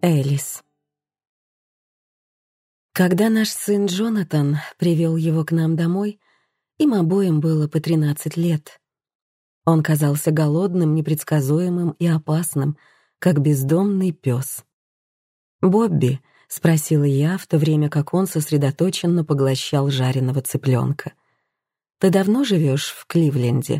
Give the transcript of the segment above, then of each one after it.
Элис. Когда наш сын Джонатан привел его к нам домой, им обоим было по 13 лет. Он казался голодным, непредсказуемым и опасным, как бездомный пес. «Бобби», — спросила я, в то время как он сосредоточенно поглощал жареного цыпленка, «ты давно живешь в Кливленде?»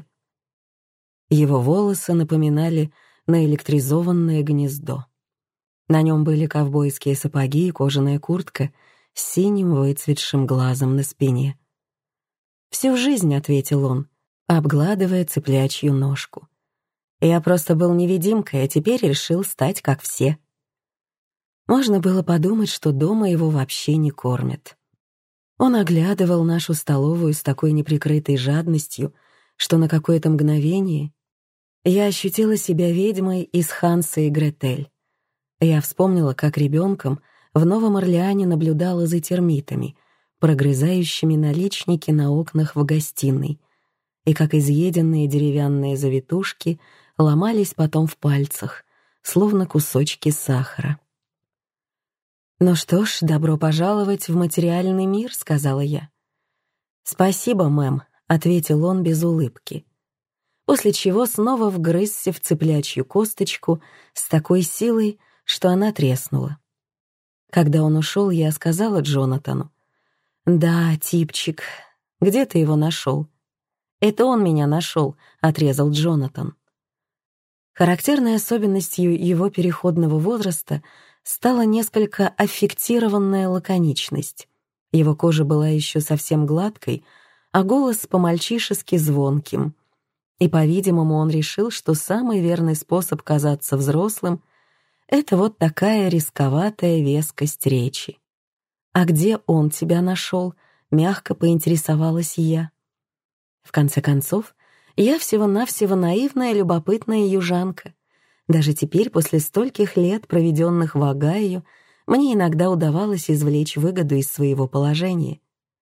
Его волосы напоминали наэлектризованное гнездо. На нем были ковбойские сапоги и кожаная куртка с синим выцветшим глазом на спине. «Всю жизнь», — ответил он, обгладывая цыплячью ножку. «Я просто был невидимкой, а теперь решил стать как все». Можно было подумать, что дома его вообще не кормят. Он оглядывал нашу столовую с такой неприкрытой жадностью, что на какое-то мгновение я ощутила себя ведьмой из Ханса и Гретель. Я вспомнила, как ребенком в Новом Орлеане наблюдала за термитами, прогрызающими наличники на окнах в гостиной, и как изъеденные деревянные завитушки ломались потом в пальцах, словно кусочки сахара. «Ну что ж, добро пожаловать в материальный мир», — сказала я. «Спасибо, мэм», — ответил он без улыбки, после чего снова вгрызся в цыплячью косточку с такой силой, что она треснула. Когда он ушел, я сказала Джонатану: «Да, типчик, где ты его нашел?» «Это он меня нашел», — отрезал Джонатан. Характерной особенностью его переходного возраста стала несколько аффектированная лаконичность. Его кожа была еще совсем гладкой, а голос по-мальчишески звонким. И, по-видимому, он решил, что самый верный способ казаться взрослым — это вот такая рисковатая вескость речи. «А где он тебя нашел?» — мягко поинтересовалась я. В конце концов, я всего-навсего наивная, любопытная южанка. Даже теперь, после стольких лет, проведенных в Огайо, мне иногда удавалось извлечь выгоду из своего положения.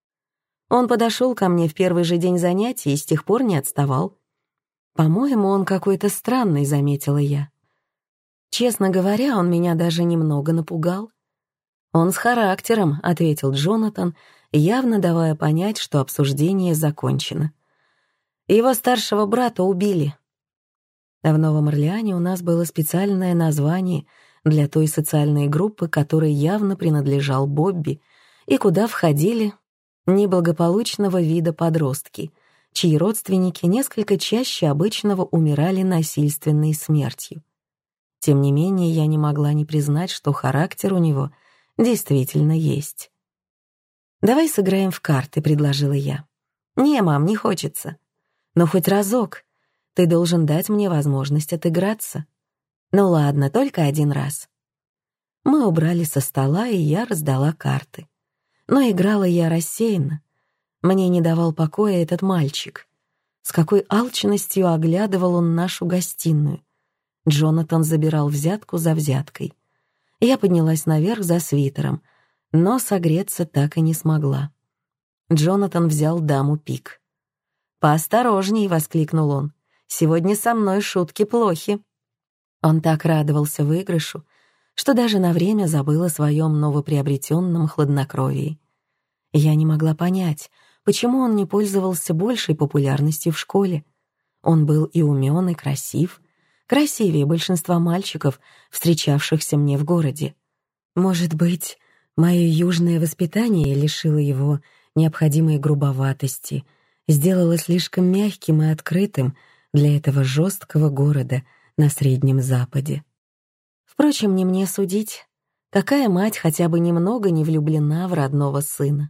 Он подошел ко мне в первый же день занятий и с тех пор не отставал. «По-моему, он какой-то странный», — заметила я. Честно говоря, он меня даже немного напугал. «Он с характером», — ответил Джонатан, явно давая понять, что обсуждение закончено. «Его старшего брата убили». В Новом Орлеане у нас было специальное название для той социальной группы, которой явно принадлежал Бобби, и куда входили неблагополучного вида подростки, чьи родственники несколько чаще обычного умирали насильственной смертью. Тем не менее, я не могла не признать, что характер у него действительно есть. «Давай сыграем в карты», — предложила я. «Не, мам, не хочется. Но хоть разок. Ты должен дать мне возможность отыграться». «Ну ладно, только один раз». Мы убрали со стола, и я раздала карты. Но играла я рассеянно. Мне не давал покоя этот мальчик. С какой алчностью оглядывал он нашу гостиную. Джонатан забирал взятку за взяткой. Я поднялась наверх за свитером, но согреться так и не смогла. Джонатан взял даму пик. «Поосторожней», — воскликнул он. «Сегодня со мной шутки плохи». Он так радовался выигрышу, что даже на время забыл о своем новоприобретенном хладнокровии. Я не могла понять, почему он не пользовался большей популярностью в школе. Он был и умён, и красив, красивее большинства мальчиков, встречавшихся мне в городе. Может быть, мое южное воспитание лишило его необходимой грубоватости, сделало слишком мягким и открытым для этого жесткого города на Среднем Западе. Впрочем, не мне судить, какая мать хотя бы немного не влюблена в родного сына.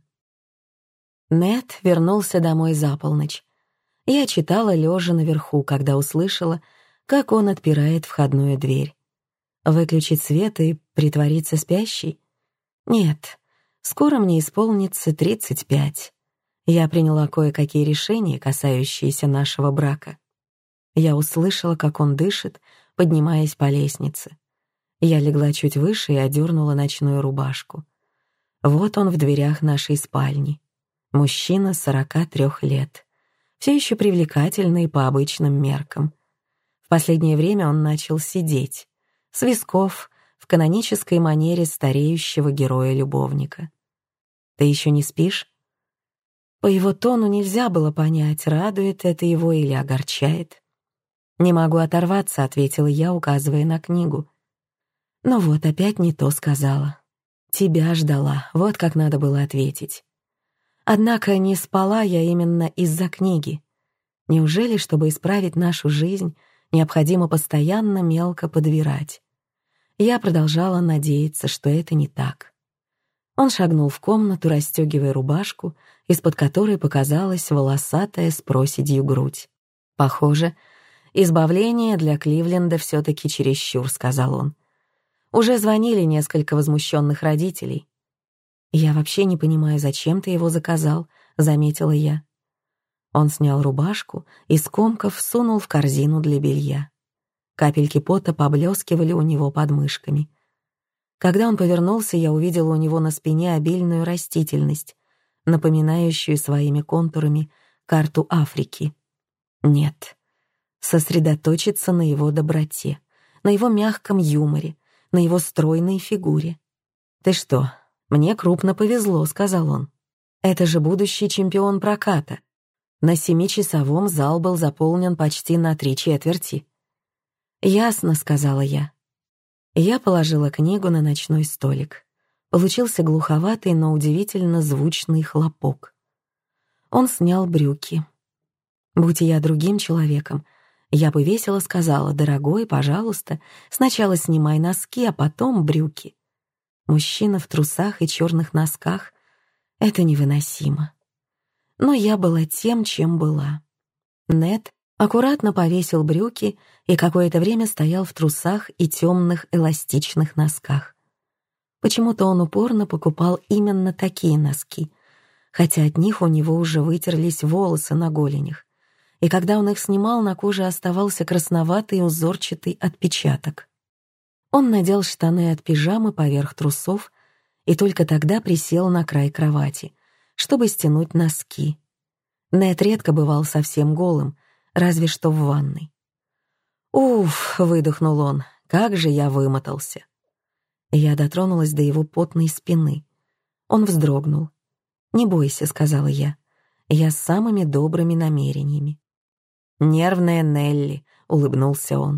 Нед вернулся домой за полночь. Я читала лежа наверху, когда услышала, как он отпирает входную дверь. Выключить свет и притвориться спящей? Нет, скоро мне исполнится 35. Я приняла кое-какие решения, касающиеся нашего брака. Я услышала, как он дышит, поднимаясь по лестнице. Я легла чуть выше и одернула ночную рубашку. Вот он в дверях нашей спальни. Мужчина 43 лет. Все еще привлекательный по обычным меркам. В последнее время он начал сидеть. С висков, в канонической манере стареющего героя-любовника. «Ты еще не спишь?» По его тону нельзя было понять, радует это его или огорчает. «Не могу оторваться», — ответила я, указывая на книгу. Но вот опять не то сказала. «Тебя ждала», вот как надо было ответить. Однако не спала я именно из-за книги. Неужели, чтобы исправить нашу жизнь, необходимо постоянно мелко подбирать? Я продолжала надеяться, что это не так. Он шагнул в комнату, расстегивая рубашку, из-под которой показалась волосатая с проседью грудь. «Похоже, избавление для Кливленда все-таки чересчур», — сказал он. «Уже звонили несколько возмущенных родителей». «Я вообще не понимаю, зачем ты его заказал», — заметила я. Он снял рубашку и, скомкав, сунул в корзину для белья. Капельки пота поблескивали у него под мышками. Когда он повернулся, я увидела у него на спине обильную растительность, напоминающую своими контурами карту Африки. Нет, сосредоточиться на его доброте, на его мягком юморе, на его стройной фигуре. «Ты что, мне крупно повезло», — сказал он. «Это же будущий чемпион проката. На 7-часовом зал был заполнен почти на 3/4». «Ясно», — сказала я. Я положила книгу на ночной столик. Получился глуховатый, но удивительно звучный хлопок. Он снял брюки. Будь я другим человеком, я бы весело сказала: «Дорогой, пожалуйста, сначала снимай носки, а потом брюки». Мужчина в трусах и черных носках — это невыносимо. Но я была тем, чем была. Нед аккуратно повесил брюки и какое-то время стоял в трусах и темных эластичных носках. Почему-то он упорно покупал именно такие носки, хотя от них у него уже вытерлись волосы на голенях, и когда он их снимал, на коже оставался красноватый узорчатый отпечаток. Он надел штаны от пижамы поверх трусов и только тогда присел на край кровати, чтобы стянуть носки. Нед редко бывал совсем голым, разве что в ванной. «Уф», — выдохнул он, — «как же я вымотался». Я дотронулась до его потной спины. Он вздрогнул. «Не бойся», — сказала я, — «я с самыми добрыми намерениями». «Нервная Нелли», — улыбнулся он.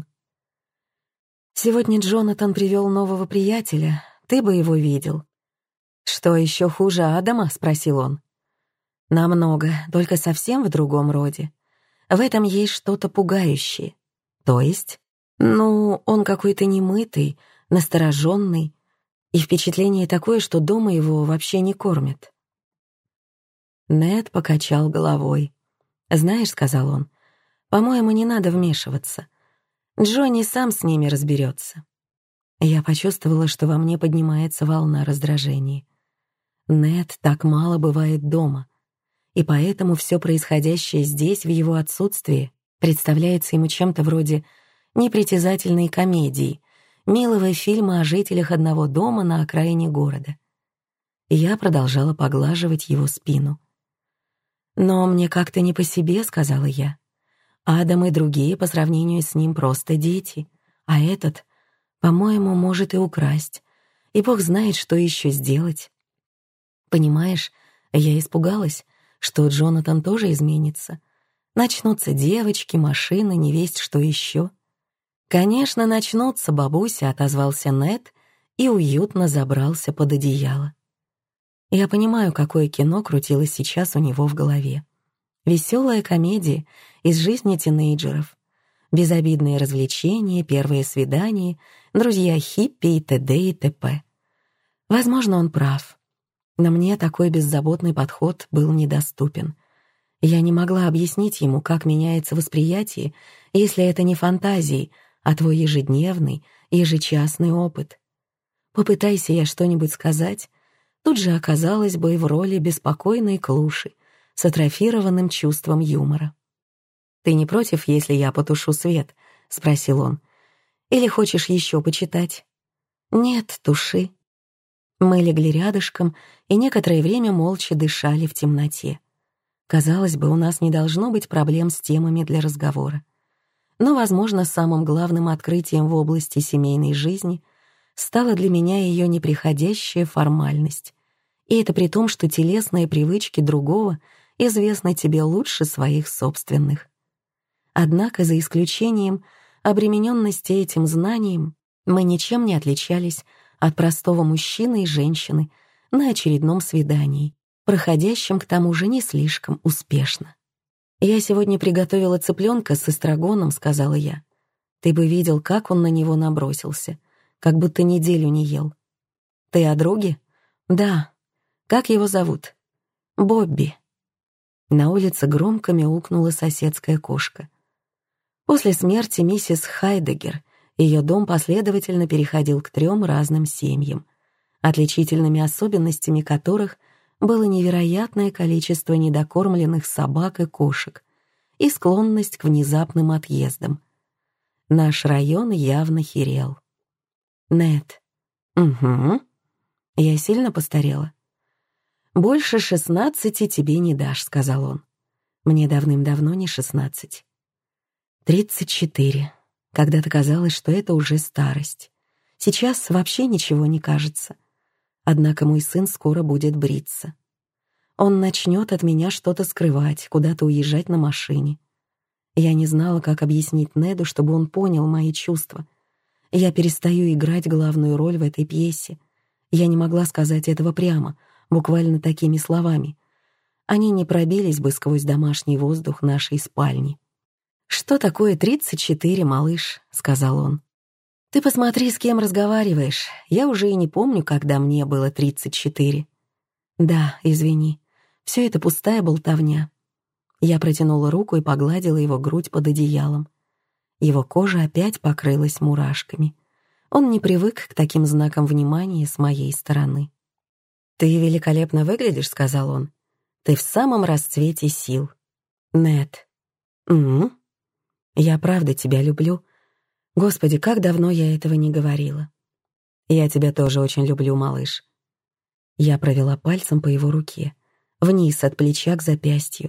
«Сегодня Джонатан привел нового приятеля, ты бы его видел». «Что, еще хуже Адама?» — спросил он. «Намного, только совсем в другом роде. В этом есть что-то пугающее. То есть? Ну, он какой-то немытый, настороженный, и впечатление такое, что дома его вообще не кормят». Нед покачал головой. «Знаешь», — сказал он, — «по-моему, не надо вмешиваться. Джонни сам с ними разберется». Я почувствовала, что во мне поднимается волна раздражения. Нед так мало бывает дома, и поэтому все происходящее здесь, в его отсутствии, представляется ему чем-то вроде непритязательной комедии, милого фильма о жителях одного дома на окраине города. Я продолжала поглаживать его спину. «Но мне как-то не по себе», — сказала я. «Адам и другие по сравнению с ним просто дети, а этот, по-моему, может и украсть, и бог знает, что еще сделать». Понимаешь, я испугалась, что Джонатан тоже изменится. Начнутся девочки, машины, невесть что еще. «Конечно, начнутся, бабуся», — отозвался Нед и уютно забрался под одеяло. Я понимаю, какое кино крутилось сейчас у него в голове. Веселая комедия из жизни тинейджеров. Безобидные развлечения, первые свидания, друзья-хиппи и т.д. и т.п. Возможно, он прав. Но мне такой беззаботный подход был недоступен. Я не могла объяснить ему, как меняется восприятие, если это не фантазии, а твой ежедневный, ежечасный опыт. Попытайся я что-нибудь сказать, тут же оказалась бы в роли беспокойной клуши с атрофированным чувством юмора. «Ты не против, если я потушу свет?» — спросил он. «Или хочешь еще почитать?» «Нет, туши». Мы легли рядышком и некоторое время молча дышали в темноте. Казалось бы, у нас не должно быть проблем с темами для разговора. Но, возможно, самым главным открытием в области семейной жизни стала для меня ее неприходящая формальность. И это при том, что телесные привычки другого известны тебе лучше своих собственных. Однако, за исключением обремененности этим знанием, мы ничем не отличались от простого мужчины и женщины на очередном свидании, проходящем к тому же не слишком успешно. «Я сегодня приготовила цыпленка с эстрагоном», — сказала я. «Ты бы видел, как он на него набросился, как будто неделю не ел». «Ты о друге?» «Да. Как его зовут?» «Бобби». На улице громко мяукнула соседская кошка. После смерти миссис Хайдегер ее дом последовательно переходил к 3 разным семьям, отличительными особенностями которых было невероятное количество недокормленных собак и кошек и склонность к внезапным отъездам. Наш район явно херел. «Нет». «Угу». «Я сильно постарела?» «Больше 16 тебе не дашь», — сказал он. «Мне давным-давно не 16. 34. Когда-то казалось, что это уже старость. Сейчас вообще ничего не кажется. Однако мой сын скоро будет бриться. Он начнет от меня что-то скрывать, куда-то уезжать на машине. Я не знала, как объяснить Неду, чтобы он понял мои чувства. Я перестаю играть главную роль в этой пьесе. Я не могла сказать этого прямо, буквально такими словами. Они не пробились бы сквозь домашний воздух нашей спальни. «Что такое 34, малыш?» — сказал он. «Ты посмотри, с кем разговариваешь. Я уже и не помню, когда мне было 34. «Да, извини. Все это пустая болтовня». Я протянула руку и погладила его грудь под одеялом. Его кожа опять покрылась мурашками. Он не привык к таким знакам внимания с моей стороны. «Ты великолепно выглядишь», — сказал он. «Ты в самом расцвете сил». «Нет». «Угу. Я правда тебя люблю. Господи, как давно я этого не говорила». «Я тебя тоже очень люблю, малыш». Я провела пальцем по его руке, вниз от плеча к запястью.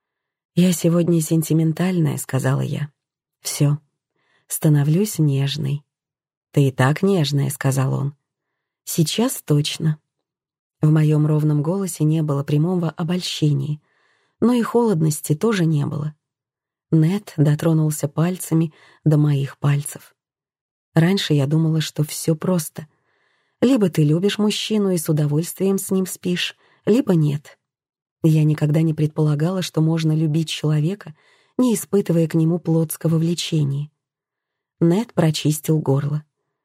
«Я сегодня сентиментальная», — сказала я. «Все, становлюсь нежной». «Ты и так нежная», — сказал он. «Сейчас точно». В моем ровном голосе не было прямого обольщения, но и холодности тоже не было. Нед дотронулся пальцами до моих пальцев. Раньше я думала, что все просто. Либо ты любишь мужчину и с удовольствием с ним спишь, либо нет. Я никогда не предполагала, что можно любить человека, не испытывая к нему плотского влечения. Нед прочистил горло.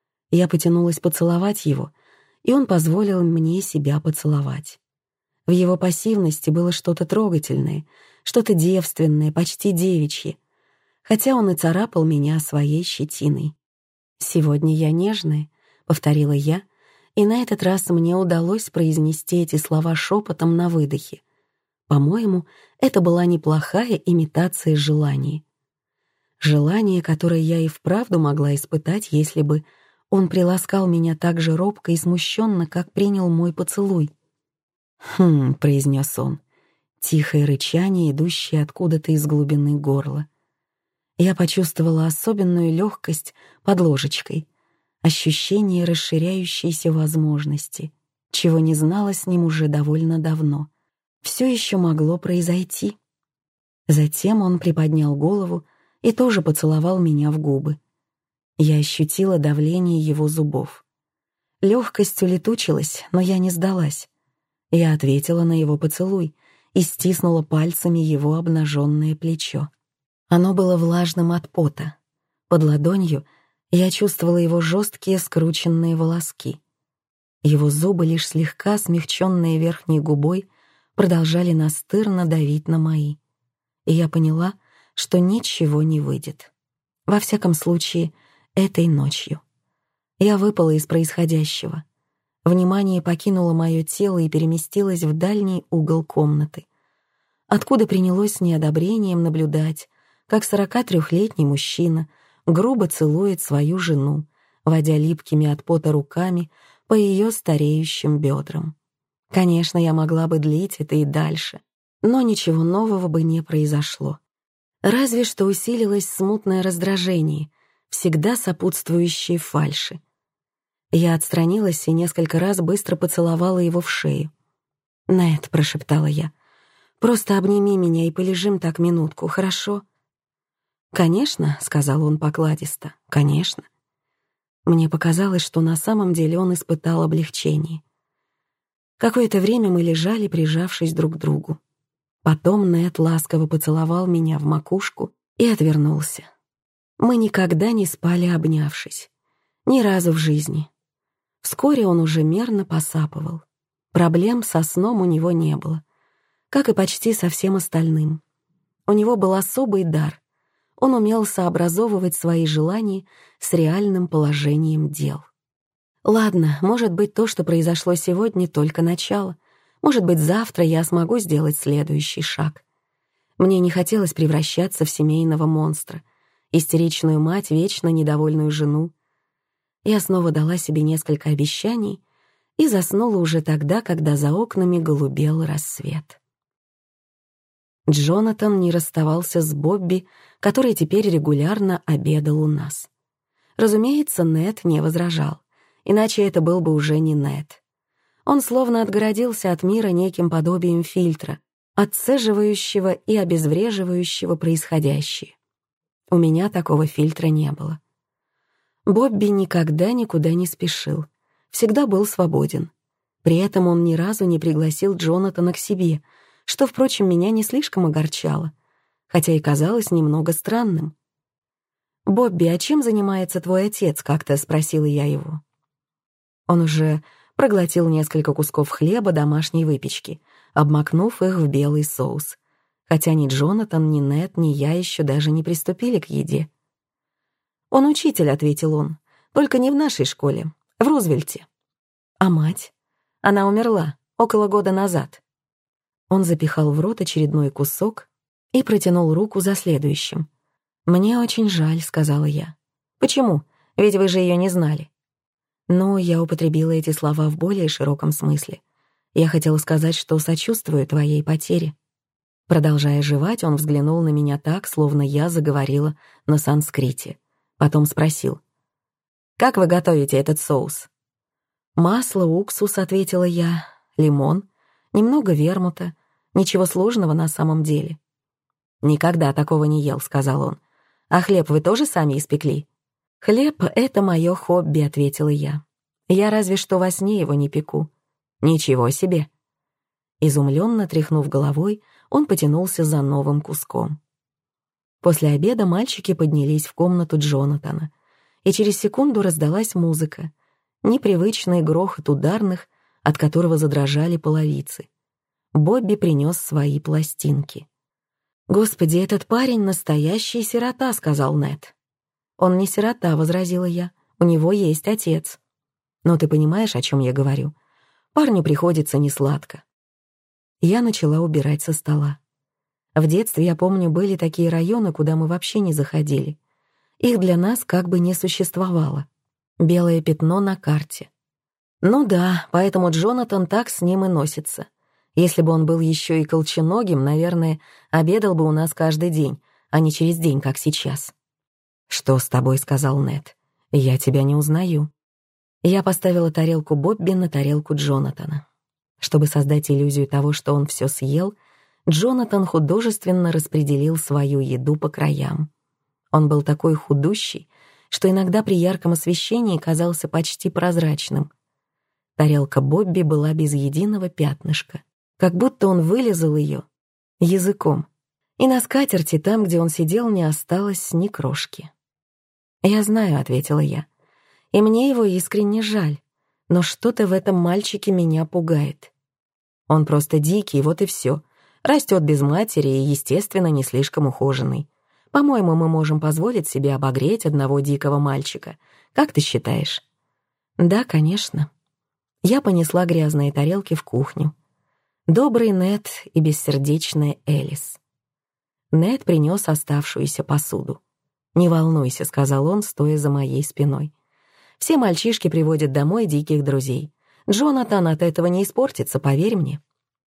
Я потянулась поцеловать его, и он позволил мне себя поцеловать. В его пассивности было что-то трогательное, что-то девственное, почти девичье, хотя он и царапал меня своей щетиной. «Сегодня я нежная», — повторила я, и на этот раз мне удалось произнести эти слова шепотом на выдохе. По-моему, это была неплохая имитация желания. Желание, которое я и вправду могла испытать, если бы он приласкал меня так же робко и смущенно, как принял мой поцелуй. «Хм», — произнес он, тихое рычание, идущее откуда-то из глубины горла. Я почувствовала особенную легкость под ложечкой, ощущение расширяющейся возможности, чего не знала с ним уже довольно давно. Все еще могло произойти. Затем он приподнял голову и тоже поцеловал меня в губы. Я ощутила давление его зубов. Легкость улетучилась, но я не сдалась. Я ответила на его поцелуй и стиснула пальцами его обнаженное плечо. Оно было влажным от пота. Под ладонью я чувствовала его жесткие скрученные волоски. Его зубы, лишь слегка смягченные верхней губой, продолжали настырно давить на мои. И я поняла, что ничего не выйдет. Во всяком случае, этой ночью. Я выпала из происходящего. Внимание покинуло мое тело и переместилось в дальний угол комнаты, откуда принялось с неодобрением наблюдать, как 43-летний мужчина грубо целует свою жену, водя липкими от пота руками по ее стареющим бедрам. Конечно, я могла бы длить это и дальше, но ничего нового бы не произошло. Разве что усилилось смутное раздражение, всегда сопутствующее фальши. Я отстранилась и несколько раз быстро поцеловала его в шею. «Нэт», — прошептала я, — «просто обними меня и полежим так минутку, хорошо?» «Конечно», — сказал он покладисто, — «конечно». Мне показалось, что на самом деле он испытал облегчение. Какое-то время мы лежали, прижавшись друг к другу. Потом Нэт ласково поцеловал меня в макушку и отвернулся. Мы никогда не спали, обнявшись. Ни разу в жизни. Вскоре он уже мерно посапывал. Проблем со сном у него не было, как и почти со всем остальным. У него был особый дар. Он умел сообразовывать свои желания с реальным положением дел. Ладно, может быть, то, что произошло сегодня, только начало. Может быть, завтра я смогу сделать следующий шаг. Мне не хотелось превращаться в семейного монстра, истеричную мать, вечно недовольную жену. Я снова дала себе несколько обещаний и заснула уже тогда, когда за окнами голубел рассвет. Джонатан не расставался с Бобби, который теперь регулярно обедал у нас. Разумеется, Нэт не возражал, иначе это был бы уже не Нэт. Он словно отгородился от мира неким подобием фильтра, отцеживающего и обезвреживающего происходящее. У меня такого фильтра не было. Бобби никогда никуда не спешил, всегда был свободен. При этом он ни разу не пригласил Джонатана к себе, что, впрочем, меня не слишком огорчало, хотя и казалось немного странным. «Бобби, а чем занимается твой отец?» — как-то спросила я его. Он уже проглотил несколько кусков хлеба домашней выпечки, обмакнув их в белый соус, хотя ни Джонатан, ни Нэт, ни я еще даже не приступили к еде. «Он учитель», — ответил он, — «только не в нашей школе, в Рузвельте». «А мать? Она умерла около года назад». Он запихал в рот очередной кусок и протянул руку за следующим. «Мне очень жаль», — сказала я. «Почему? Ведь вы же ее не знали». Но я употребила эти слова в более широком смысле. Я хотела сказать, что сочувствую твоей потере. Продолжая жевать, он взглянул на меня так, словно я заговорила на санскрите. Потом спросил: «Как вы готовите этот соус?» «Масло, уксус», — ответила я, — «лимон, немного вермута, ничего сложного на самом деле». «Никогда такого не ел», — сказал он. «А хлеб вы тоже сами испекли?» «Хлеб — это мое хобби», — ответила я. «Я разве что во сне его не пеку». «Ничего себе!» Изумленно тряхнув головой, он потянулся за новым куском. После обеда мальчики поднялись в комнату Джонатана, и через секунду раздалась музыка, непривычный грохот ударных, от которого задрожали половицы. Бобби принес свои пластинки. «Господи, этот парень настоящий сирота», — сказал Нэт. «Он не сирота», — возразила я, — «у него есть отец». «Но ты понимаешь, о чем я говорю? Парню приходится несладко». Я начала убирать со стола. В детстве, я помню, были такие районы, куда мы вообще не заходили. Их для нас как бы не существовало. Белое пятно на карте. Ну да, поэтому Джонатан так с ним и носится. Если бы он был еще и колченогим, наверное, обедал бы у нас каждый день, а не через день, как сейчас. «Что с тобой?» — сказал Нэт. «Я тебя не узнаю». Я поставила тарелку Бобби на тарелку Джонатана. Чтобы создать иллюзию того, что он все съел, Джонатан художественно распределил свою еду по краям. Он был такой худущий, что иногда при ярком освещении казался почти прозрачным. Тарелка Бобби была без единого пятнышка, как будто он вылизал ее языком. И на скатерти, там, где он сидел, не осталось ни крошки. «Я знаю», — ответила я, — «и мне его искренне жаль, но что-то в этом мальчике меня пугает. Он просто дикий, вот и все. Растет без матери и, естественно, не слишком ухоженный. По-моему, мы можем позволить себе обогреть одного дикого мальчика. Как ты считаешь?» «Да, конечно». Я понесла грязные тарелки в кухню. Добрый Нэт и бессердечная Элис. Нэт принес оставшуюся посуду. «Не волнуйся», — сказал он, стоя за моей спиной. «Все мальчишки приводят домой диких друзей. Джонатан от этого не испортится, поверь мне».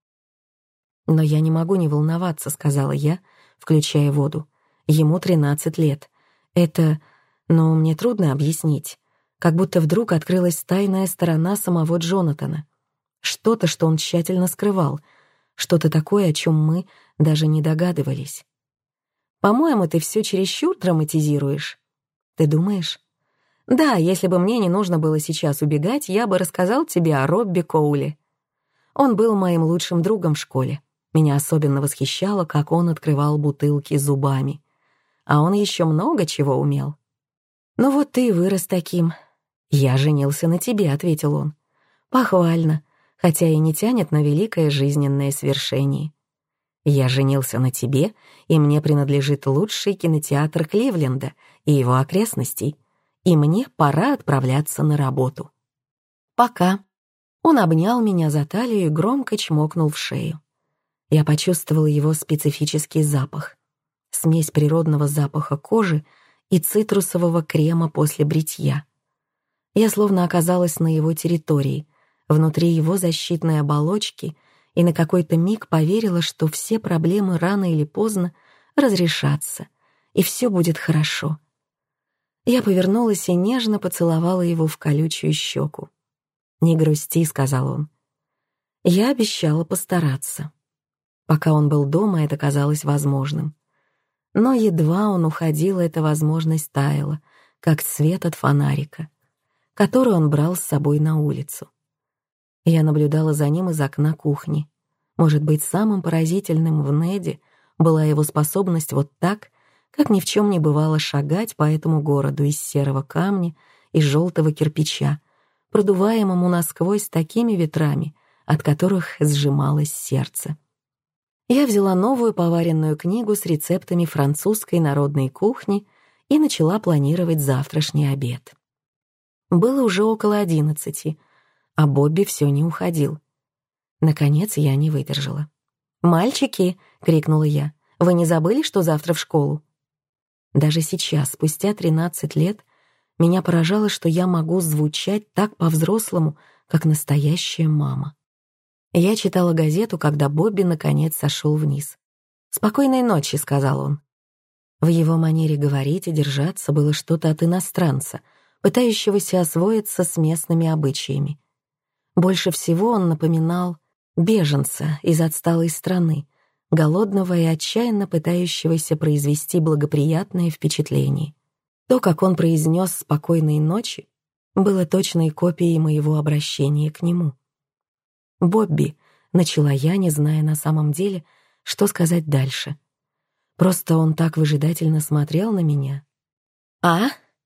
«Но я не могу не волноваться», — сказала я, включая воду. «Ему 13 лет. Это... мне трудно объяснить. как будто вдруг открылась тайная сторона самого Джонатана. Что-то, что он тщательно скрывал, что-то такое, о чем мы даже не догадывались. «По-моему, ты все чересчур драматизируешь». «Ты думаешь?» «Да, если бы мне не нужно было сейчас убегать, я бы рассказал тебе о Робби Коуле. Он был моим лучшим другом в школе. Меня особенно восхищало, как он открывал бутылки зубами. А он еще много чего умел. Ну вот ты и вырос таким». «Я женился на тебе», — ответил он. «Похвально, хотя и не тянет на великое жизненное свершение. Я женился на тебе, и мне принадлежит лучший кинотеатр Кливленда и его окрестностей, и мне пора отправляться на работу. Пока». Он обнял меня за талию и громко чмокнул в шею. Я почувствовала его специфический запах. Смесь природного запаха кожи и цитрусового крема после бритья. Я словно оказалась на его территории, внутри его защитной оболочки, и на какой-то миг поверила, что все проблемы рано или поздно разрешатся, и все будет хорошо. Я повернулась и нежно поцеловала его в колючую щеку. «Не грусти», — сказал он. Я обещала постараться. Пока он был дома, это казалось возможным. Но едва он уходил, эта возможность таяла, как свет от фонарика, который он брал с собой на улицу. Я наблюдала за ним из окна кухни. Может быть, самым поразительным в Неде была его способность вот так, как ни в чем не бывало, шагать по этому городу из серого камня и желтого кирпича, продуваемому насквозь такими ветрами, от которых сжималось сердце. Я взяла новую поваренную книгу с рецептами французской народной кухни и начала планировать завтрашний обед. Было уже около 11, а Бобби все не уходил. Наконец я не выдержала. «Мальчики!» — крикнула я. «Вы не забыли, что завтра в школу?» Даже сейчас, спустя 13 лет, меня поражало, что я могу звучать так по-взрослому, как настоящая мама. Я читала газету, когда Бобби наконец сошел вниз. «Спокойной ночи», — сказал он. В его манере говорить и держаться было что-то от иностранца, пытающегося освоиться с местными обычаями. Больше всего он напоминал беженца из отсталой страны, голодного и отчаянно пытающегося произвести благоприятное впечатление. То, как он произнес «спокойной ночи», было точной копией моего обращения к нему. «Бобби», — начала я, не зная на самом деле, что сказать дальше. Просто он так выжидательно смотрел на меня. «А?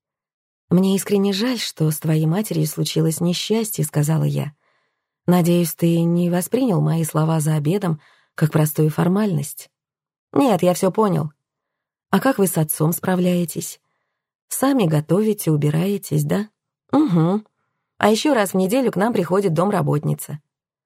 Мне искренне жаль, что с твоей матерью случилось несчастье», — сказала я. «Надеюсь, ты не воспринял мои слова за обедом как простую формальность?» «Нет, я все понял». «А как вы с отцом справляетесь? Сами готовите, убираетесь, да?» «Угу. А еще раз в неделю к нам приходит домработница».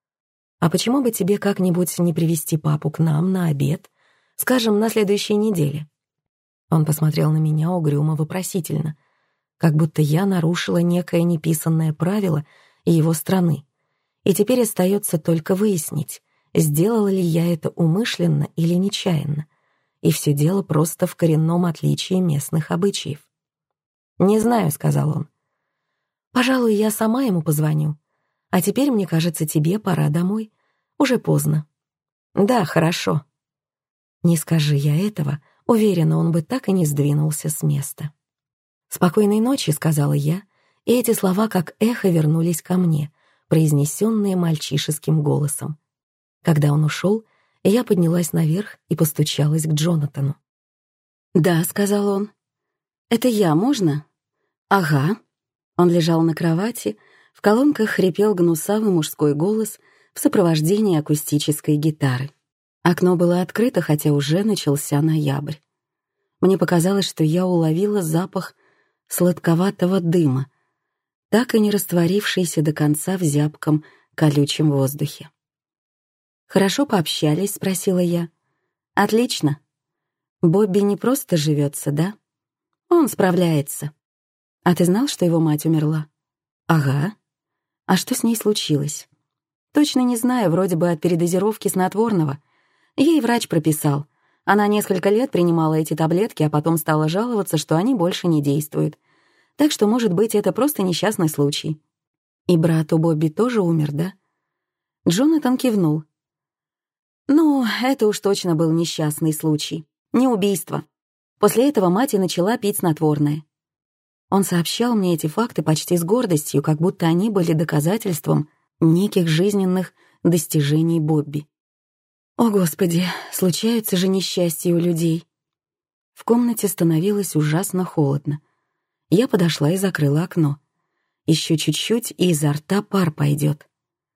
«А почему бы тебе как-нибудь не привести папу к нам на обед, скажем, на следующей неделе?» Он посмотрел на меня угрюмо-вопросительно, как будто я нарушила некое неписанное правило его страны. И теперь остается только выяснить, сделала ли я это умышленно или нечаянно, и все дело просто в коренном отличии местных обычаев. «Не знаю», — сказал он. «Пожалуй, я сама ему позвоню. А теперь, мне кажется, тебе пора домой. Уже поздно». «Да, хорошо». Не скажи я этого, уверена, он бы так и не сдвинулся с места. «Спокойной ночи», — сказала я, и эти слова как эхо вернулись ко мне, произнесенные мальчишеским голосом. Когда он ушел, я поднялась наверх и постучалась к Джонатану. «Да», — сказал он. «Это я, можно?» «Ага». Он лежал на кровати, в колонках хрипел гнусавый мужской голос в сопровождении акустической гитары. Окно было открыто, хотя уже начался ноябрь. Мне показалось, что я уловила запах сладковатого дыма, так и не растворившийся до конца в зябком, колючем воздухе. «Хорошо пообщались?» — спросила я. «Отлично. Бобби не просто живется, да? Он справляется. А ты знал, что его мать умерла?» «Ага. А что с ней случилось?» «Точно не знаю, вроде бы от передозировки снотворного. Ей врач прописал. Она несколько лет принимала эти таблетки, а потом стала жаловаться, что они больше не действуют. Так что, может быть, это просто несчастный случай. И брат у Бобби тоже умер, да? Джонатан кивнул. Ну, это уж точно был несчастный случай. Не убийство. После этого мать и начала пить снотворное. Он сообщал мне эти факты почти с гордостью, как будто они были доказательством неких жизненных достижений Бобби. О, Господи, случаются же несчастья у людей. В комнате становилось ужасно холодно. Я подошла и закрыла окно. Еще чуть-чуть, и изо рта пар пойдет.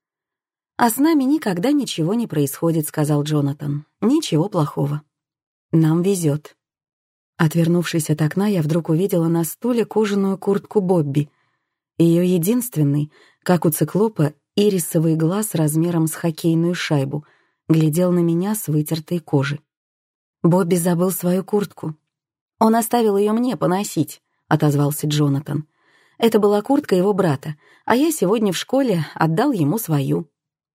«А с нами никогда ничего не происходит», — сказал Джонатан. «Ничего плохого. Нам везет». Отвернувшись от окна, я вдруг увидела на стуле кожаную куртку Бобби. Ее единственный, как у циклопа, ирисовый глаз размером с хоккейную шайбу глядел на меня с вытертой кожи. «Бобби забыл свою куртку. Он оставил ее мне поносить», — отозвался Джонатан. «Это была куртка его брата, а я сегодня в школе отдал ему свою».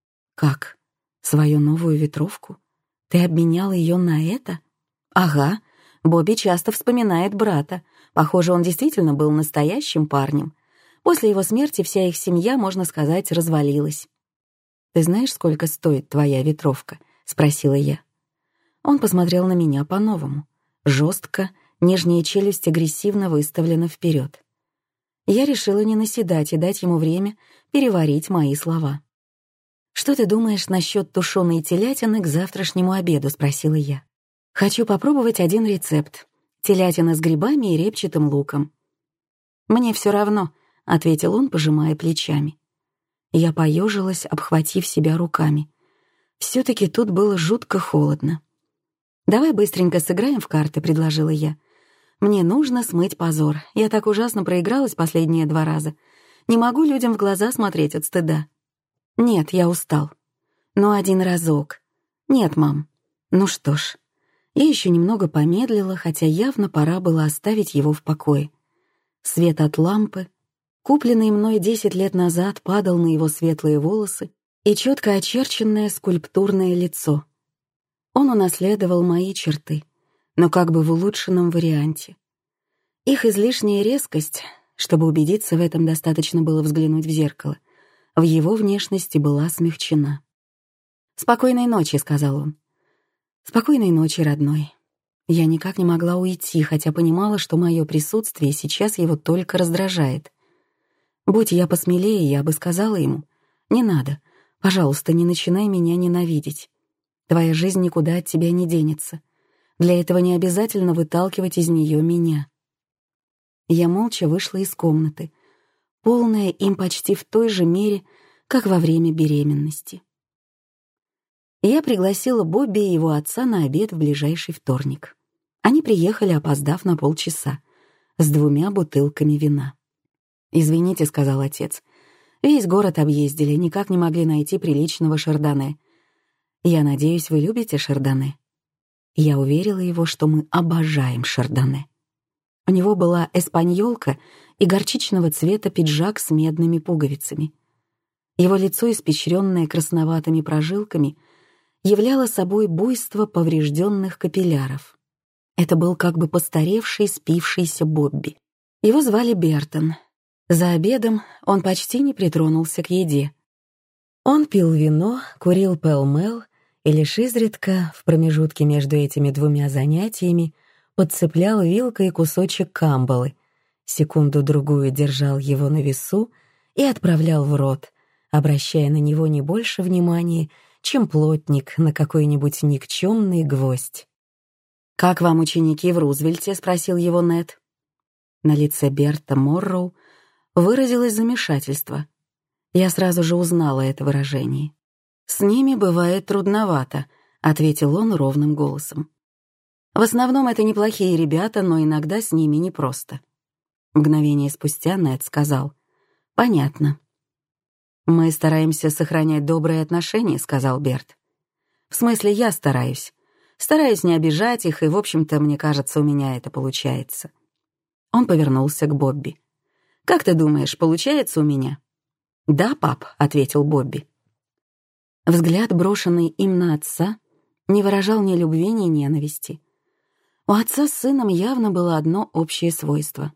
«Как? Свою новую ветровку? Ты обменял ее на это?» «Ага. Бобби часто вспоминает брата. Похоже, он действительно был настоящим парнем. После его смерти вся их семья, можно сказать, развалилась». «Ты знаешь, сколько стоит твоя ветровка?» — спросила я. Он посмотрел на меня по-новому. Жестко, нижняя челюсть агрессивно выставлена вперед. Я решила не наседать и дать ему время переварить мои слова. «Что ты думаешь насчет тушеной телятины к завтрашнему обеду?» — спросила я. «Хочу попробовать один рецепт. Телятина с грибами и репчатым луком». «Мне все равно», — ответил он, пожимая плечами. Я поежилась, обхватив себя руками. Все-таки тут было жутко холодно. «Давай быстренько сыграем в карты», — предложила я. «Мне нужно смыть позор. Я так ужасно проигралась последние 2 раза. Не могу людям в глаза смотреть от стыда». «Нет, я устал». «Ну, 1 разок». «Нет, мам». «Ну что ж». Я еще немного помедлила, хотя явно пора было оставить его в покое. Свет от лампы, купленный мной 10 лет назад, падал на его светлые волосы и четко очерченное скульптурное лицо. Он унаследовал мои черты, но как бы в улучшенном варианте. Их излишняя резкость, чтобы убедиться в этом, достаточно было взглянуть в зеркало, в его внешности была смягчена. «Спокойной ночи», — сказал он. «Спокойной ночи, родной». Я никак не могла уйти, хотя понимала, что мое присутствие сейчас его только раздражает. Будь я посмелее, я бы сказала ему: «Не надо, пожалуйста, не начинай меня ненавидеть. Твоя жизнь никуда от тебя не денется. Для этого не обязательно выталкивать из нее меня». Я молча вышла из комнаты, полная им почти в той же мере, как во время беременности. Я пригласила Бобби и его отца на обед в ближайший вторник. Они приехали, опоздав на полчаса, с 2 бутылками вина. «Извините», — сказал отец, — «весь город объездили, никак не могли найти приличного шардоне. Я надеюсь, вы любите шардоне?» Я уверила его, что мы обожаем шардоне. У него была эспаньолка и горчичного цвета пиджак с медными пуговицами. Его лицо, испещренное красноватыми прожилками, являло собой буйство поврежденных капилляров. Это был как бы постаревший, спившийся Бобби. Его звали Бертон. За обедом он почти не притронулся к еде. Он пил вино, курил пэл-мэл и лишь изредка, в промежутке между этими 2 занятиями, подцеплял вилкой кусочек камбалы, секунду-другую держал его на весу и отправлял в рот, обращая на него не больше внимания, чем плотник на какой-нибудь никчемный гвоздь. «Как вам ученики в Рузвельте?» — спросил его Нед. На лице Берта Морроу выразилось замешательство. Я сразу же узнала это выражение. «С ними бывает трудновато», — ответил он ровным голосом. «В основном это неплохие ребята, но иногда с ними непросто». Мгновение спустя Нед сказал: «Понятно». «Мы стараемся сохранять добрые отношения», — сказал Берт. «В смысле, я стараюсь. Стараюсь не обижать их, и, в общем-то, мне кажется, у меня это получается». Он повернулся к Бобби. «Как ты думаешь, получается у меня?» «Да, пап», — ответил Бобби. Взгляд, брошенный им на отца, не выражал ни любви, ни ненависти. У отца с сыном явно было одно общее свойство.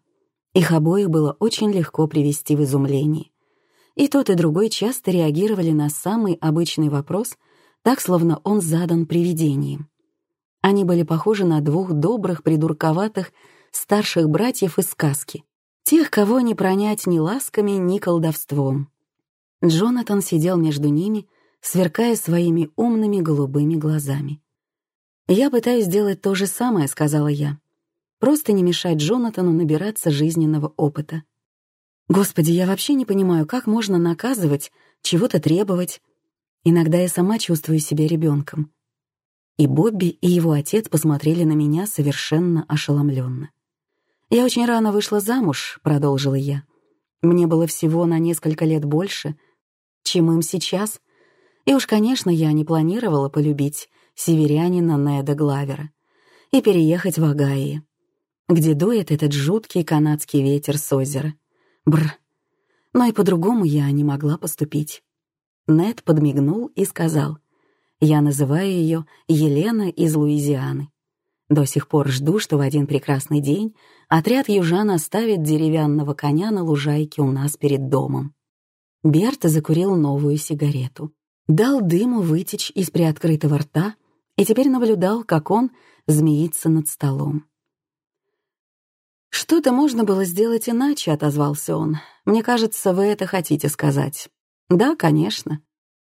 Их обоих было очень легко привести в изумление. И тот, и другой часто реагировали на самый обычный вопрос, так, словно он задан привидением. Они были похожи на двух добрых, придурковатых старших братьев из сказки, тех, кого не пронять ни ласками, ни колдовством. Джонатан сидел между ними, сверкая своими умными голубыми глазами. «Я пытаюсь сделать то же самое», — сказала я. «Просто не мешать Джонатану набираться жизненного опыта. Господи, я вообще не понимаю, как можно наказывать, чего-то требовать. Иногда я сама чувствую себя ребенком». И Бобби, и его отец посмотрели на меня совершенно ошеломленно. «Я очень рано вышла замуж», — продолжила я. «Мне было всего на несколько лет больше, чем им сейчас. И уж, конечно, я не планировала полюбить северянина Неда Главера и переехать в Огайо, где дует этот жуткий канадский ветер с озера. Бррр. Но и по-другому я не могла поступить». Нед подмигнул и сказал: «Я называю ее Елена из Луизианы. До сих пор жду, что в один прекрасный день отряд южан оставит деревянного коня на лужайке у нас перед домом». Берт закурил новую сигарету, дал дыму вытечь из приоткрытого рта и теперь наблюдал, как он змеится над столом. «Что-то можно было сделать иначе», — отозвался он. «Мне кажется, вы это хотите сказать». «Да, конечно».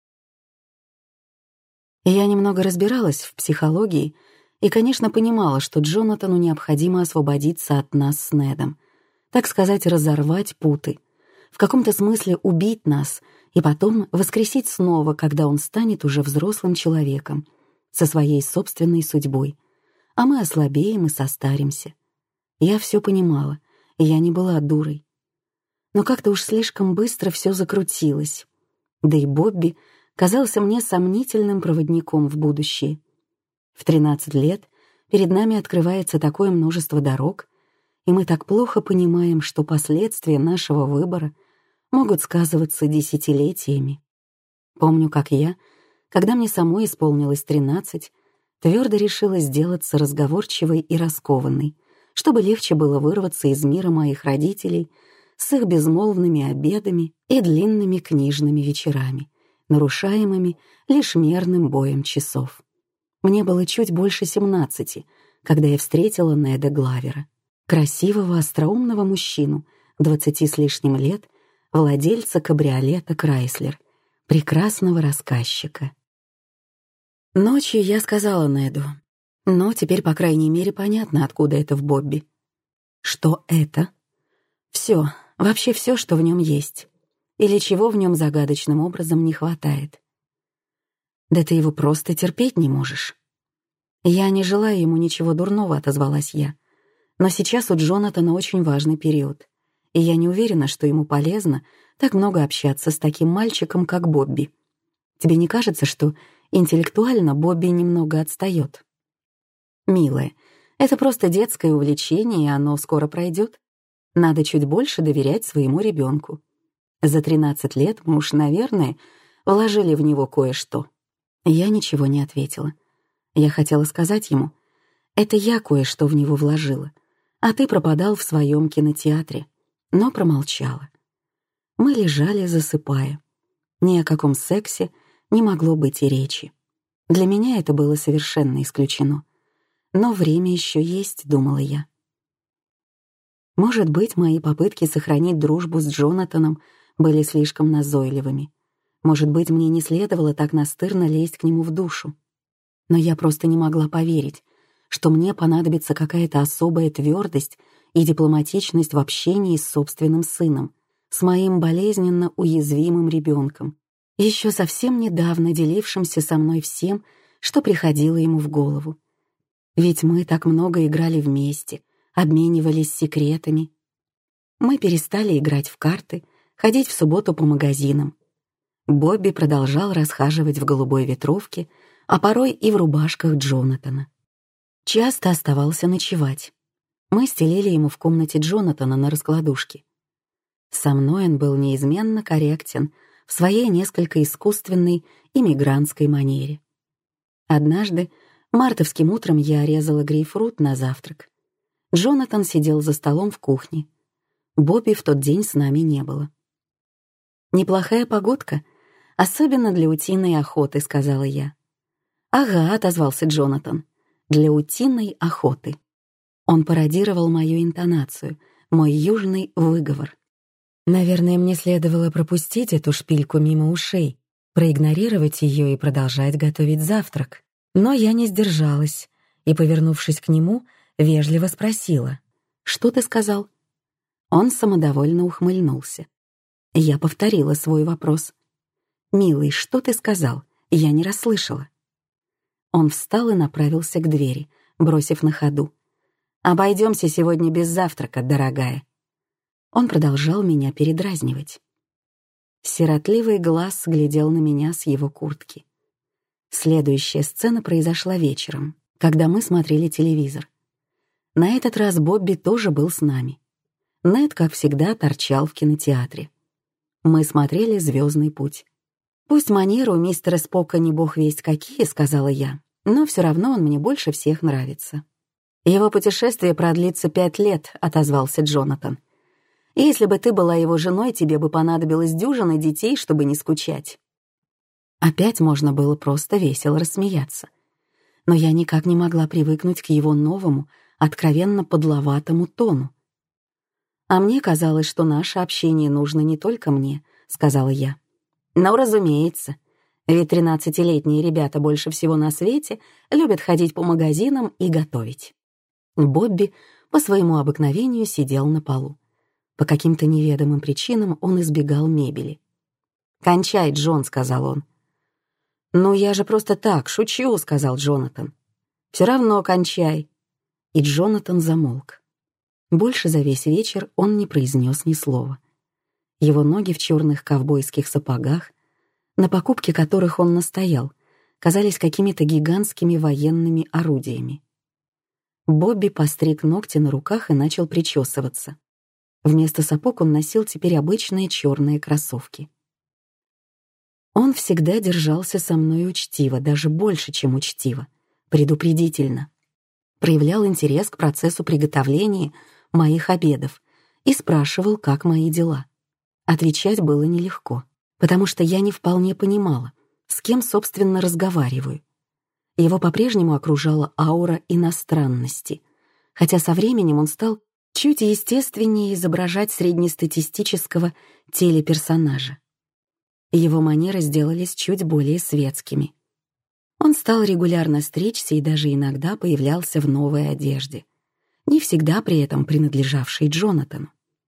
Я немного разбиралась в психологии и, конечно, понимала, что Джонатану необходимо освободиться от нас с Недом, так сказать, разорвать путы, в каком-то смысле убить нас и потом воскресить снова, когда он станет уже взрослым человеком, со своей собственной судьбой, а мы ослабеем и состаримся. Я все понимала, и я не была дурой. Но как-то уж слишком быстро все закрутилось. Да и Бобби казался мне сомнительным проводником в будущее. В 13 лет перед нами открывается такое множество дорог, и мы так плохо понимаем, что последствия нашего выбора могут сказываться десятилетиями. Помню, как я, когда мне самой исполнилось 13, твердо решила сделаться разговорчивой и раскованной, чтобы легче было вырваться из мира моих родителей с их безмолвными обедами и длинными книжными вечерами, нарушаемыми лишь мерным боем часов. Мне было чуть больше 17, когда я встретила Неда Главера, красивого, остроумного мужчину, 20 с лишним лет, владельца кабриолета «Крайслер», прекрасного рассказчика. Ночью я сказала Неду: «Но теперь, по крайней мере, понятно, откуда это в Бобби». «Что это?» «Все, вообще все, что в нем есть. Или чего в нем загадочным образом не хватает». «Да ты его просто терпеть не можешь». «Я не желаю ему ничего дурного», — отозвалась я. «Но сейчас у Джонатана очень важный период, и я не уверена, что ему полезно так много общаться с таким мальчиком, как Бобби. Тебе не кажется, что интеллектуально Бобби немного отстает?» «Милая, это просто детское увлечение, и оно скоро пройдет. Надо чуть больше доверять своему ребенку. За 13 лет мы уж, наверное, вложили в него кое-что». Я ничего не ответила. Я хотела сказать ему: «Это я кое-что в него вложила, а ты пропадал в своем кинотеатре», но промолчала. Мы лежали, засыпая. Ни о каком сексе не могло быть и речи. Для меня это было совершенно исключено. Но время еще есть, думала я. Может быть, мои попытки сохранить дружбу с Джонатаном были слишком назойливыми. Может быть, мне не следовало так настырно лезть к нему в душу. Но я просто не могла поверить, что мне понадобится какая-то особая твердость и дипломатичность в общении с собственным сыном, с моим болезненно уязвимым ребенком, еще совсем недавно делившимся со мной всем, что приходило ему в голову. Ведь мы так много играли вместе, обменивались секретами. Мы перестали играть в карты, ходить в субботу по магазинам. Бобби продолжал расхаживать в голубой ветровке, а порой и в рубашках Джонатана. Часто оставался ночевать. Мы стелили ему в комнате Джонатана на раскладушке. Со мной он был неизменно корректен в своей несколько искусственной иммигрантской манере. Однажды мартовским утром я резала грейпфрут на завтрак. Джонатан сидел за столом в кухне. Бобби в тот день с нами не было. «Неплохая погодка, особенно для утиной охоты», — сказала я. «Ага», — отозвался Джонатан, — «для утиной охоты». Он пародировал мою интонацию, мой южный выговор. Наверное, мне следовало пропустить эту шпильку мимо ушей, проигнорировать ее и продолжать готовить завтрак. Но я не сдержалась и, повернувшись к нему, вежливо спросила: «Что ты сказал?» Он самодовольно ухмыльнулся. Я повторила свой вопрос. «Милый, что ты сказал? Я не расслышала». Он встал и направился к двери, бросив на ходу: «Обойдемся сегодня без завтрака, дорогая». Он продолжал меня передразнивать. Сиротливый глаз глядел на меня с его куртки. Следующая сцена произошла вечером, когда мы смотрели телевизор. На этот раз Бобби тоже был с нами. Нед, как всегда, торчал в кинотеатре. Мы смотрели «Звездный путь». «Пусть манеры у мистера Спока не бог весть какие», — сказала я, «но все равно он мне больше всех нравится». «Его путешествие продлится 5 лет», — отозвался Джонатан. «И если бы ты была его женой, тебе бы понадобилось дюжина детей, чтобы не скучать». Опять можно было просто весело рассмеяться. Но я никак не могла привыкнуть к его новому, откровенно подловатому тону. «А мне казалось, что наше общение нужно не только мне», — сказала я. «Ну, разумеется. Ведь 13-летние ребята больше всего на свете любят ходить по магазинам и готовить». Бобби по своему обыкновению сидел на полу. По каким-то неведомым причинам он избегал мебели. «Кончай, Джон», — сказал он. «Ну, я же просто так, шучу», — сказал Джонатан. «Все равно кончай». И Джонатан замолк. Больше за весь вечер он не произнес ни слова. Его ноги в черных ковбойских сапогах, на покупке которых он настоял, казались какими-то гигантскими военными орудиями. Бобби постриг ногти на руках и начал причесываться. Вместо сапог он носил теперь обычные черные кроссовки. Он всегда держался со мной учтиво, даже больше, чем учтиво, предупредительно. Проявлял интерес к процессу приготовления моих обедов и спрашивал, как мои дела. Отвечать было нелегко, потому что я не вполне понимала, с кем, собственно, разговариваю. Его по-прежнему окружала аура иностранности, хотя со временем он стал чуть естественнее изображать среднестатистического телеперсонажа. Его манеры сделались чуть более светскими. Он стал регулярно стричься и даже иногда появлялся в новой одежде, не всегда при этом принадлежавшей Джонатану.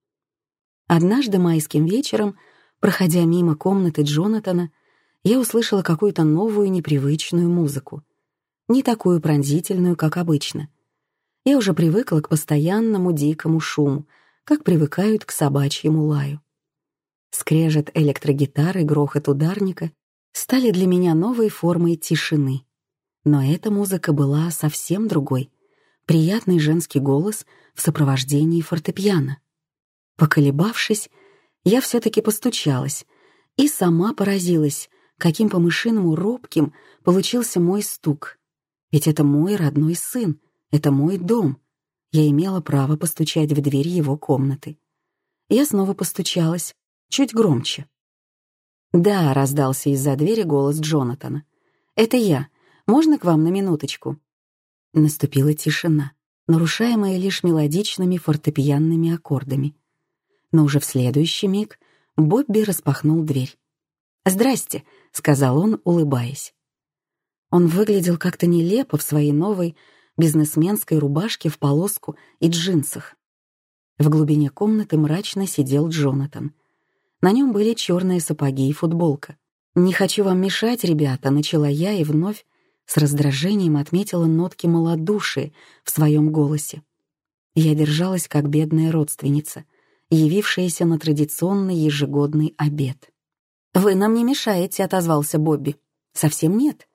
Однажды майским вечером, проходя мимо комнаты Джонатана, я услышала какую-то новую непривычную музыку, не такую пронзительную, как обычно. Я уже привыкла к постоянному дикому шуму, как привыкают к собачьему лаю. Скрежет электрогитары и грохот ударника стали для меня новой формой тишины. Но эта музыка была совсем другой. Приятный женский голос в сопровождении фортепиано. Поколебавшись, я все-таки постучалась и сама поразилась, каким по-мышиному робким получился мой стук. Ведь это мой родной сын, это мой дом. Я имела право постучать в дверь его комнаты. Я снова постучалась, чуть громче. «Да», — раздался из-за двери голос Джонатана. «Это я. Можно к вам на минуточку?» Наступила тишина, нарушаемая лишь мелодичными фортепианными аккордами. Но уже в следующий миг Бобби распахнул дверь. «Здрасте», — сказал он, улыбаясь. Он выглядел как-то нелепо в своей новой бизнесменской рубашке в полоску и джинсах. В глубине комнаты мрачно сидел Джонатан. На нем были черные сапоги и футболка. «Не хочу вам мешать, ребята», — начала я и вновь с раздражением отметила нотки малодушия в своем голосе. Я держалась как бедная родственница, явившаяся на традиционный ежегодный обед. «Вы нам не мешаете», — отозвался Бобби. «Совсем нет.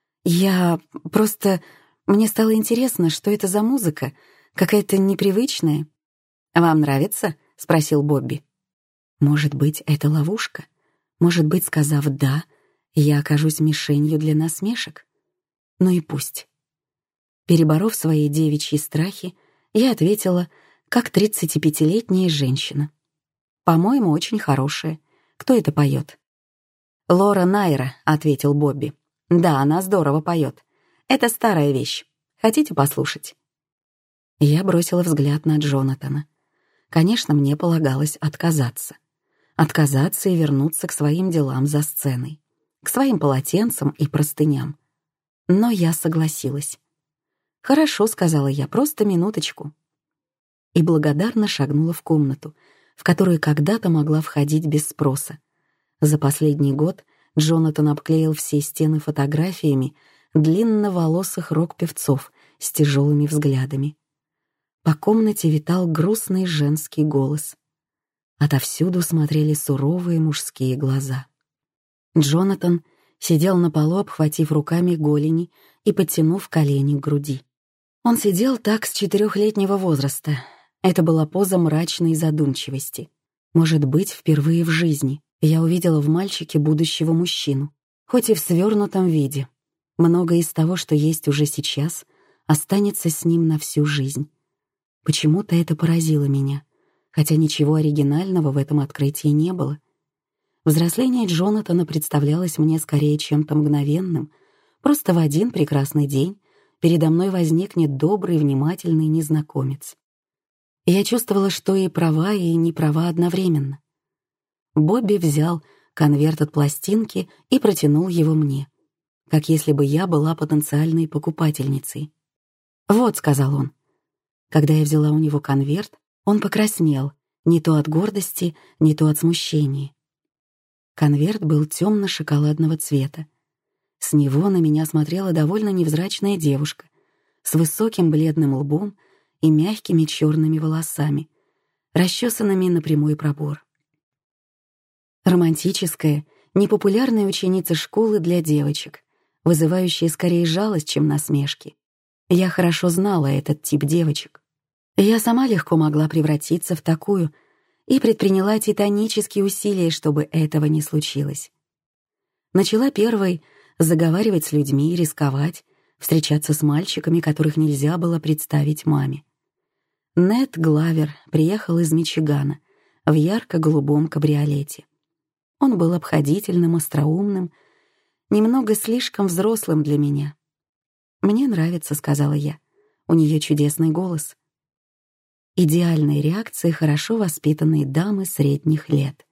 Я просто... Мне стало интересно, что это за музыка, какая-то непривычная». «Вам нравится?» — спросил Бобби. Может быть, это ловушка? Может быть, сказав «да», я окажусь мишенью для насмешек? Ну и пусть. Переборов свои девичьи страхи, я ответила как 35-летняя женщина. По-моему, очень хорошая. Кто это поет? «Лора Найра», — ответил Бобби. «Да, она здорово поет. Это старая вещь. Хотите послушать?» Я бросила взгляд на Джонатана. Конечно, мне полагалось отказаться. Отказаться и вернуться к своим делам за сценой, к своим полотенцам и простыням. Но я согласилась. «Хорошо», — сказала я, — «просто минуточку». И благодарно шагнула в комнату, в которую когда-то могла входить без спроса. За последний год Джонатан обклеил все стены фотографиями длинноволосых рок-певцов с тяжелыми взглядами. По комнате витал грустный женский голос. Отовсюду смотрели суровые мужские глаза. Джонатан сидел на полу, обхватив руками голени и подтянув колени к груди. Он сидел так с 4-летнего возраста. Это была поза мрачной задумчивости. Может быть, впервые в жизни я увидела в мальчике будущего мужчину, хоть и в свернутом виде. Многое из того, что есть уже сейчас, останется с ним на всю жизнь. Почему-то это поразило меня, хотя ничего оригинального в этом открытии не было. Взросление Джонатана представлялось мне скорее чем-то мгновенным. Просто в один прекрасный день передо мной возникнет добрый, внимательный незнакомец. Я чувствовала, что и права, и не права одновременно. Бобби взял конверт от пластинки и протянул его мне, как если бы я была потенциальной покупательницей. «Вот», — сказал он. Когда я взяла у него конверт, он покраснел, не то от гордости, не то от смущения. Конверт был темно-шоколадного цвета. С него на меня смотрела довольно невзрачная девушка с высоким бледным лбом и мягкими черными волосами, расчесанными на прямой пробор. Романтическая, непопулярная ученица школы для девочек, вызывающая скорее жалость, чем насмешки. Я хорошо знала этот тип девочек. Я сама легко могла превратиться в такую и предприняла титанические усилия, чтобы этого не случилось. Начала первой заговаривать с людьми, рисковать, встречаться с мальчиками, которых нельзя было представить маме. Нед Главер приехал из Мичигана в ярко-голубом кабриолете. Он был обходительным, остроумным, немного слишком взрослым для меня. «Мне нравится», — сказала я. «У нее чудесный голос». Идеальная реакция хорошо воспитанной дамы средних лет.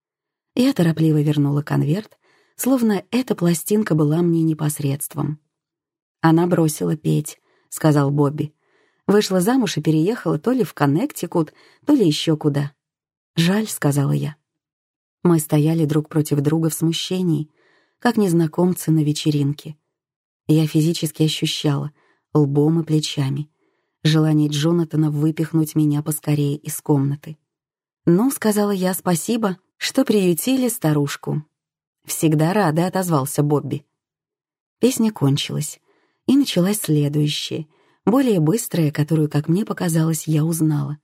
Я торопливо вернула конверт, словно эта пластинка была мне непосредством. «Она бросила петь», — сказал Бобби. «Вышла замуж и переехала то ли в Коннектикут, то ли еще куда». «Жаль», — сказала я. Мы стояли друг против друга в смущении, как незнакомцы на вечеринке. Я физически ощущала, лбом и плечами, желание Джонатана выпихнуть меня поскорее из комнаты. «Ну, — сказала я, — спасибо, что приютили старушку». «Всегда рада», — отозвался Бобби. Песня кончилась, и началась следующая, более быстрая, которую, как мне показалось, я узнала.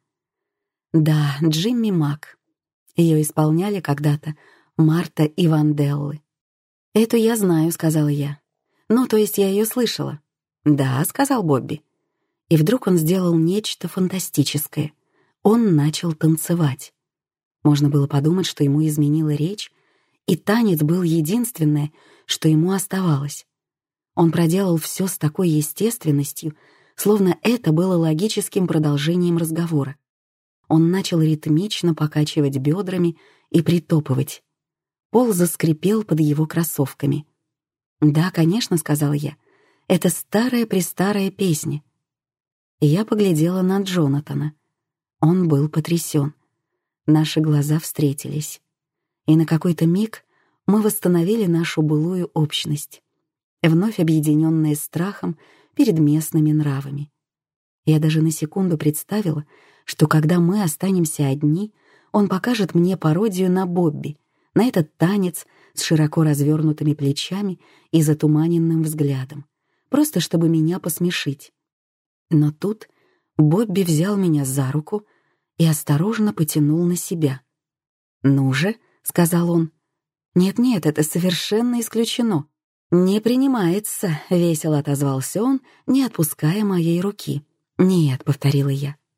Да, Джимми Мак. Ее исполняли когда-то Марта и Ванделлы. «Эту я знаю», — сказала я. «Ну, то есть я ее слышала». «Да», — сказал Бобби. И вдруг он сделал нечто фантастическое. Он начал танцевать. Можно было подумать, что ему изменила речь, и танец был единственное, что ему оставалось. Он проделал все с такой естественностью, словно это было логическим продолжением разговора. Он начал ритмично покачивать бедрами и притопывать. Пол заскрипел под его кроссовками. «Да, конечно», — сказала я, — «это старая-престарая песня». И я поглядела на Джонатана. Он был потрясен. Наши глаза встретились. И на какой-то миг мы восстановили нашу былую общность, вновь объединенные страхом перед местными нравами. Я даже на секунду представила, что когда мы останемся одни, он покажет мне пародию на Бобби, на этот танец с широко развернутыми плечами и затуманенным взглядом, просто чтобы меня посмешить. Но тут Бобби взял меня за руку и осторожно потянул на себя. «Ну же», — сказал он. «Нет-нет, это совершенно исключено». «Не принимается», — весело отозвался он, не отпуская моей руки. «Нет», — повторила я.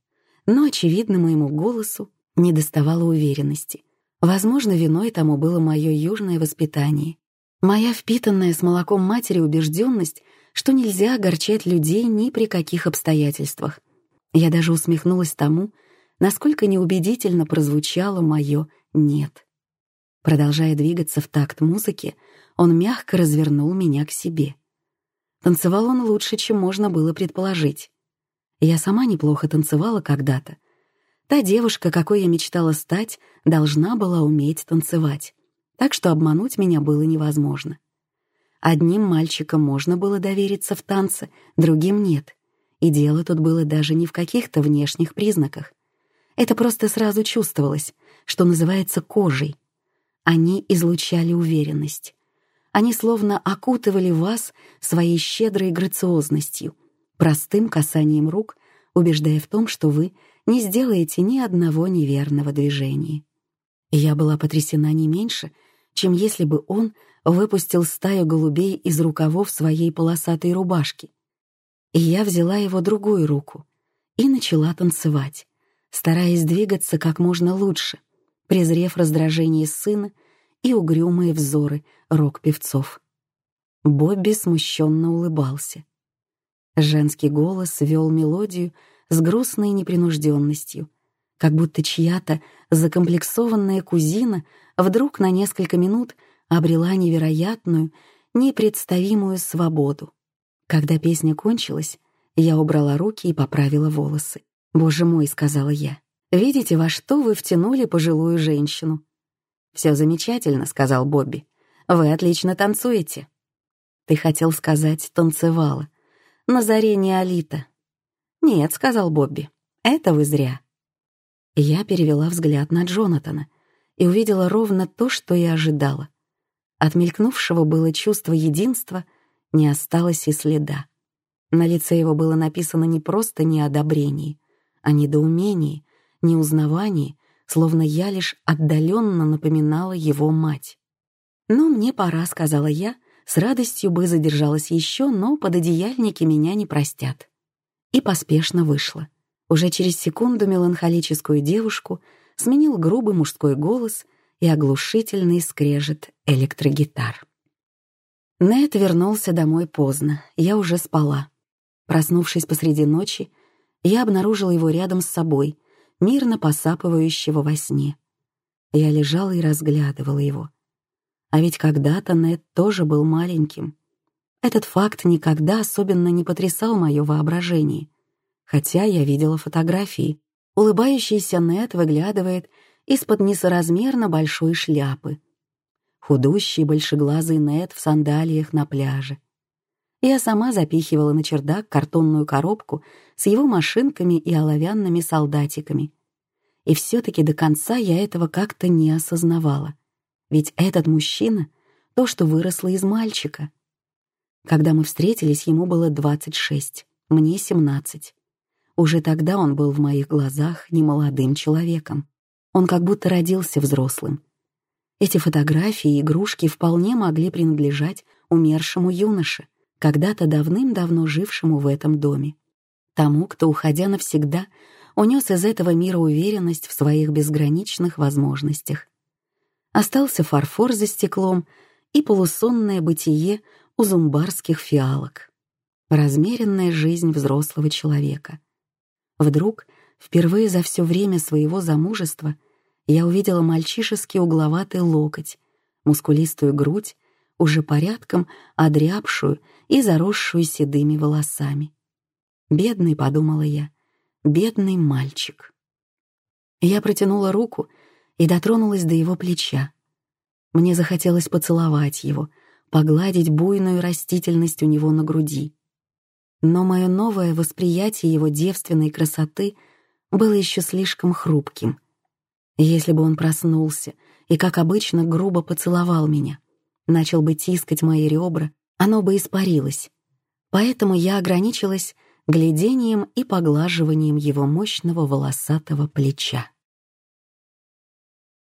но, очевидно, моему голосу недоставало уверенности. Возможно, виной тому было мое южное воспитание. Моя впитанная с молоком матери убежденность, что нельзя огорчать людей ни при каких обстоятельствах. Я даже усмехнулась тому, насколько неубедительно прозвучало мое «нет». Продолжая двигаться в такт музыки, он мягко развернул меня к себе. Танцевал он лучше, чем можно было предположить. Я сама неплохо танцевала когда-то. Та девушка, какой я мечтала стать, должна была уметь танцевать, так что обмануть меня было невозможно. Одним мальчикам можно было довериться в танце, другим нет. И дело тут было даже не в каких-то внешних признаках. Это просто сразу чувствовалось, что называется кожей. Они излучали уверенность. Они словно окутывали вас своей щедрой грациозностью, простым касанием рук, убеждая в том, что вы не сделаете ни одного неверного движения. И я была потрясена не меньше, чем если бы он выпустил стаю голубей из рукавов своей полосатой рубашки. И я взяла его другую руку и начала танцевать, стараясь двигаться как можно лучше, презрев раздражение сына и угрюмые взоры рок-певцов. Бобби смущенно улыбался. Женский голос вел мелодию с грустной непринужденностью, как будто чья-то закомплексованная кузина вдруг на несколько минут обрела невероятную, непредставимую свободу. Когда песня кончилась, я убрала руки и поправила волосы. «Боже мой», — сказала я, — «видите, во что вы втянули пожилую женщину?» «Все замечательно», — сказал Бобби. «Вы отлично танцуете». «Ты хотел сказать, танцевала. На заре неолита». «Нет», — сказал Бобби, — «это вы зря». Я перевела взгляд на Джонатана и увидела ровно то, что и ожидала. От мелькнувшего было чувство единства не осталось и следа. На лице его было написано не просто неодобрение, а недоумение, неузнавание, словно я лишь отдаленно напоминала его мать. «Ну, мне пора», — сказала я, с радостью бы задержалась еще, но пододеяльники меня не простят. И поспешно вышла. Уже через секунду меланхолическую девушку сменил грубый мужской голос и оглушительный скрежет электрогитар. Нед вернулся домой поздно, я уже спала. Проснувшись посреди ночи, я обнаружила его рядом с собой, мирно посапывающего во сне. Я лежала и разглядывала его. А ведь когда-то Нед тоже был маленьким. Этот факт никогда особенно не потрясал мое воображение. Хотя я видела фотографии. Улыбающийся Нед выглядывает из-под несоразмерно большой шляпы. Худущий большеглазый Нед в сандалиях на пляже. Я сама запихивала на чердак картонную коробку с его машинками и оловянными солдатиками. И все-таки до конца я этого как-то не осознавала. Ведь этот мужчина — то, что выросло из мальчика. Когда мы встретились, ему было 26, мне 17. Уже тогда он был в моих глазах немолодым человеком. Он как будто родился взрослым. Эти фотографии и игрушки вполне могли принадлежать умершему юноше, когда-то давным-давно жившему в этом доме. Тому, кто, уходя навсегда, унес из этого мира уверенность в своих безграничных возможностях. Остался фарфор за стеклом и полусонное бытие у зумбарских фиалок. Размеренная жизнь взрослого человека. Вдруг, впервые за все время своего замужества, я увидела мальчишеский угловатый локоть, мускулистую грудь, уже порядком одрябшую и заросшую седыми волосами. «Бедный», — подумала я, — «бедный мальчик». Я протянула руку и дотронулась до его плеча. Мне захотелось поцеловать его, погладить буйную растительность у него на груди. Но мое новое восприятие его девственной красоты было еще слишком хрупким. Если бы он проснулся и, как обычно, грубо поцеловал меня, начал бы тискать мои ребра, оно бы испарилось. Поэтому я ограничилась глядением и поглаживанием его мощного волосатого плеча.